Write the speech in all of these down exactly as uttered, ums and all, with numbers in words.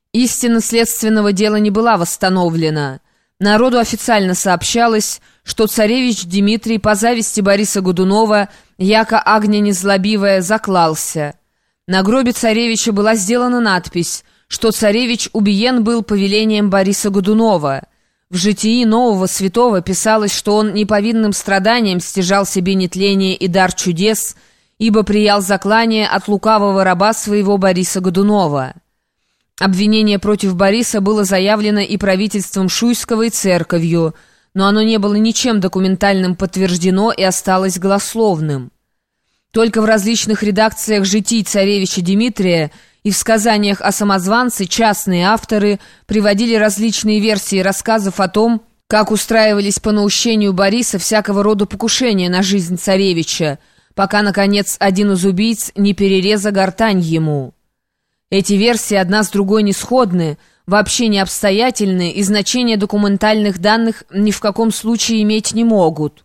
Истина следственного дела не была восстановлена. Народу официально сообщалось, что царевич Дмитрий по зависти Бориса Годунова, яко агня незлобивая, заклался. На гробе царевича была сделана надпись, что царевич убиен был повелением Бориса Годунова. В житии нового святого писалось, что он неповинным страданием стяжал себе нетление и дар чудес, ибо приял заклание от лукавого раба своего Бориса Годунова. Обвинение против Бориса было заявлено и правительством Шуйского, и церковью, но оно не было ничем документальным подтверждено и осталось голословным. Только в различных редакциях житий царевича Дмитрия и в сказаниях о самозванце частные авторы приводили различные версии рассказов о том, как устраивались по наущению Бориса всякого рода покушения на жизнь царевича, пока, наконец, один из убийц не перереза гортань ему. Эти версии одна с другой не сходны, вообще не обстоятельны и значения документальных данных ни в каком случае иметь не могут.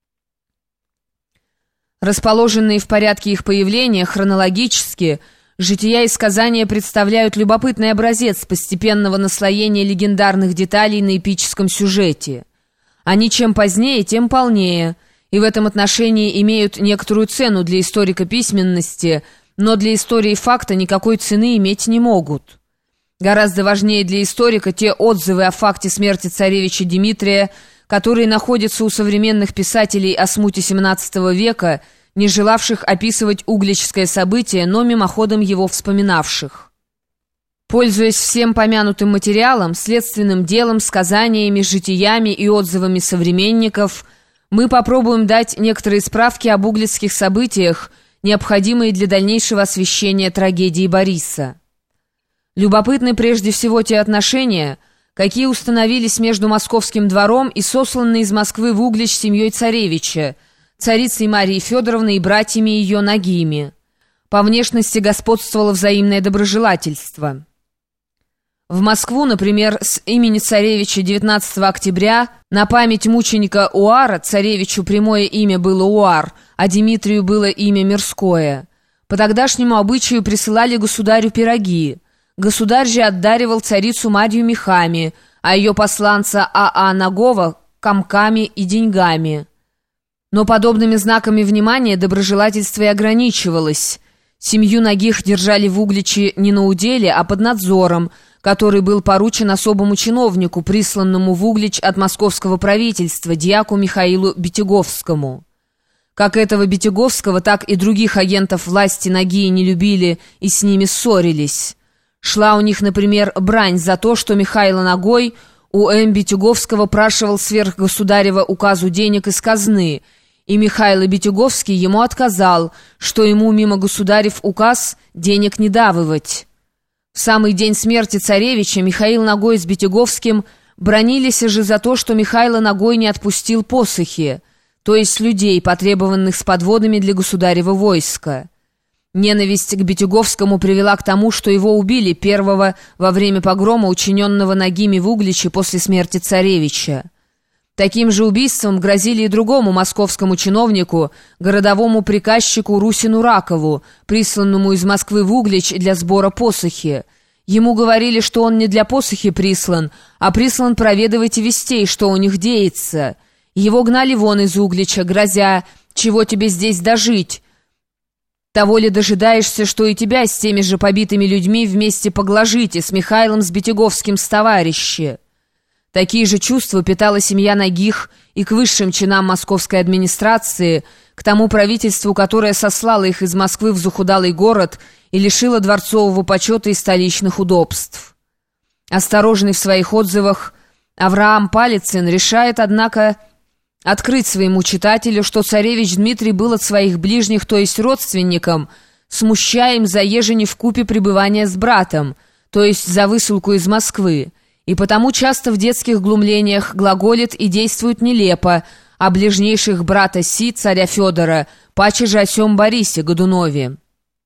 Расположенные в порядке их появления хронологически, жития и сказания представляют любопытный образец постепенного наслоения легендарных деталей на эпическом сюжете. Они чем позднее, тем полнее, и в этом отношении имеют некоторую цену для историка письменности, но для истории факта никакой цены иметь не могут. Гораздо важнее для историка те отзывы о факте смерти царевича Дмитрия, которые находятся у современных писателей о смуте семнадцатого века, не желавших описывать угличское событие, но мимоходом его вспоминавших. Пользуясь всем помянутым материалом, следственным делом, сказаниями, житиями и отзывами современников, мы попробуем дать некоторые справки об углицких событиях, необходимые для дальнейшего освещения трагедии Бориса. Любопытны прежде всего те отношения, какие установились между московским двором и сосланной из Москвы в Углич семьей царевича, царицей Марией Федоровной и братьями ее нагими. По внешности господствовало взаимное доброжелательство. В Москву, например, с имени царевича девятнадцатого октября на память мученика Уара, царевичу прямое имя было Уар, а Дмитрию было имя мирское. По тогдашнему обычаю присылали государю пироги. Государь же отдаривал царицу Марью мехами, а ее посланца А А Нагова – комками и деньгами. Но подобными знаками внимания доброжелательство и ограничивалось. Семью Нагих держали в Угличе не на уделе, а под надзором, который был поручен особому чиновнику, присланному в Углич от московского правительства, дьяку Михаилу Битяговскому. Как этого Битяговского, так и других агентов власти Нагии не любили и с ними ссорились. Шла у них, например, брань за то, что Михаила Нагой у М. Битяговского прошивал сверх государева указу денег из казны, и Михаил Битяговский ему отказал, что ему мимо государев указ денег не давывать. В самый день смерти царевича Михаил Нагой с Битяговским бранились же за то, что Михаил Нагой не отпустил посохи, то есть людей, потребованных с подводами для государева войска. Ненависть к Битяговскому привела к тому, что его убили первого во время погрома, учиненного Нагими в Угличе после смерти царевича. Таким же убийством грозили и другому московскому чиновнику, городовому приказчику Русину Ракову, присланному из Москвы в Углич для сбора посохи. Ему говорили, что он не для посохи прислан, а прислан проведывать вестей, что у них деется. Его гнали вон из Углича, грозя: «Чего тебе здесь дожить? Того ли дожидаешься, что и тебя с теми же побитыми людьми вместе поглажите, с Михаилом с Битяговским с товарищи?» Такие же чувства питала семья Нагих и к высшим чинам московской администрации, к тому правительству, которое сослало их из Москвы в захудалый город и лишило дворцового почета и столичных удобств. Осторожный в своих отзывах, Авраам Палицын решает, однако, открыть своему читателю, что царевич Дмитрий был от своих ближних, то есть родственникам, смущаем за ежени вкупе пребывания с братом, то есть за высылку из Москвы, и потому часто в детских глумлениях глаголит и действует нелепо о ближнейших брата Си, царя Федора, паче же о сём Борисе Годунове.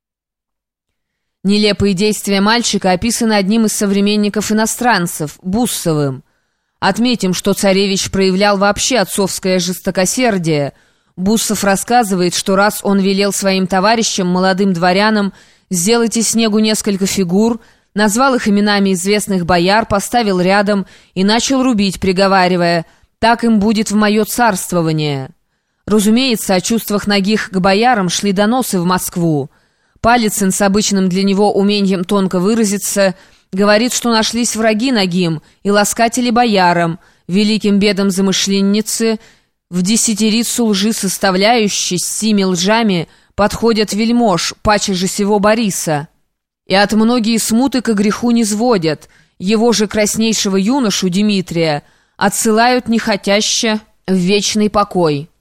Нелепые действия мальчика описаны одним из современников-иностранцев, Буссовым. Отметим, что царевич проявлял вообще отцовское жестокосердие. Буссов рассказывает, что раз он велел своим товарищам, молодым дворянам, сделать из снегу несколько фигур, назвал их именами известных бояр, поставил рядом и начал рубить, приговаривая: «Так им будет в мое царствование». Разумеется, о чувствах нагих к боярам шли доносы в Москву. Палицын с обычным для него умением тонко выразиться говорит, что нашлись враги нагим и ласкатели боярам, великим бедам замышленницы, в десятерицу лжи составляющей, с сими лжами подходят вельмож, паче же сего Бориса. И от многие смуты ко греху не сводят, его же краснейшего юношу Дмитрия отсылают нехотяще в вечный покой».